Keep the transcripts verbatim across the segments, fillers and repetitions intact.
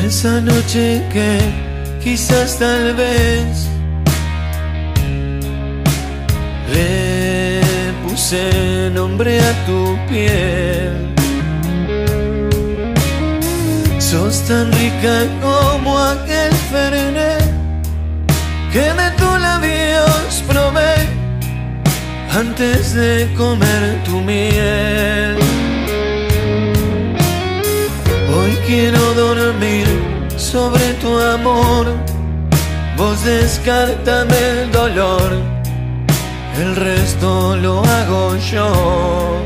Fue esa noche que quizás tal vez le puse nombre a tu piel. Sos tan rica como aquel fernet que de tus labios probé antes de comer tu miel. Hoy quiero dormir sobre tu amor, vos descártame el dolor, el resto lo hago yo.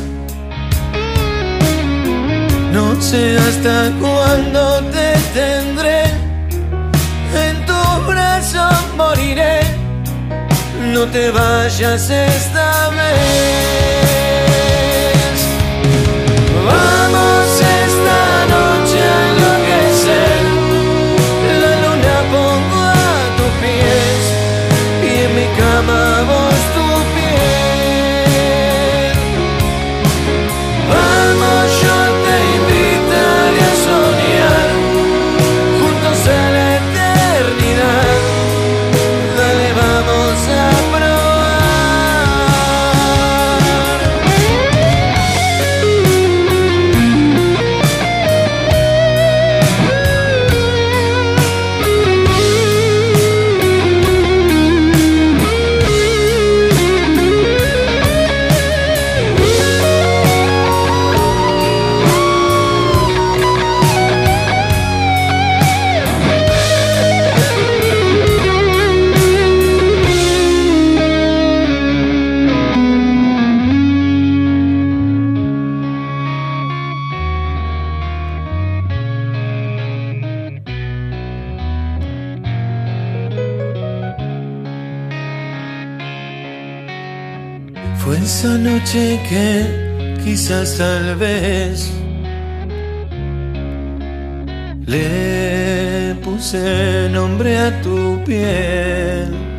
No sé hasta cuándo te tendré, en tu brazo moriré. No te vayas esta vez. Vamos esta noche a enloquecer, la luna pongo a tus pies y en mi cama vos tu piel. Vamos, yo te invitaré a soñar juntos a la eternidad. Dale, vamos a Fue esa noche que quizás tal vez le puse nombre a tu piel.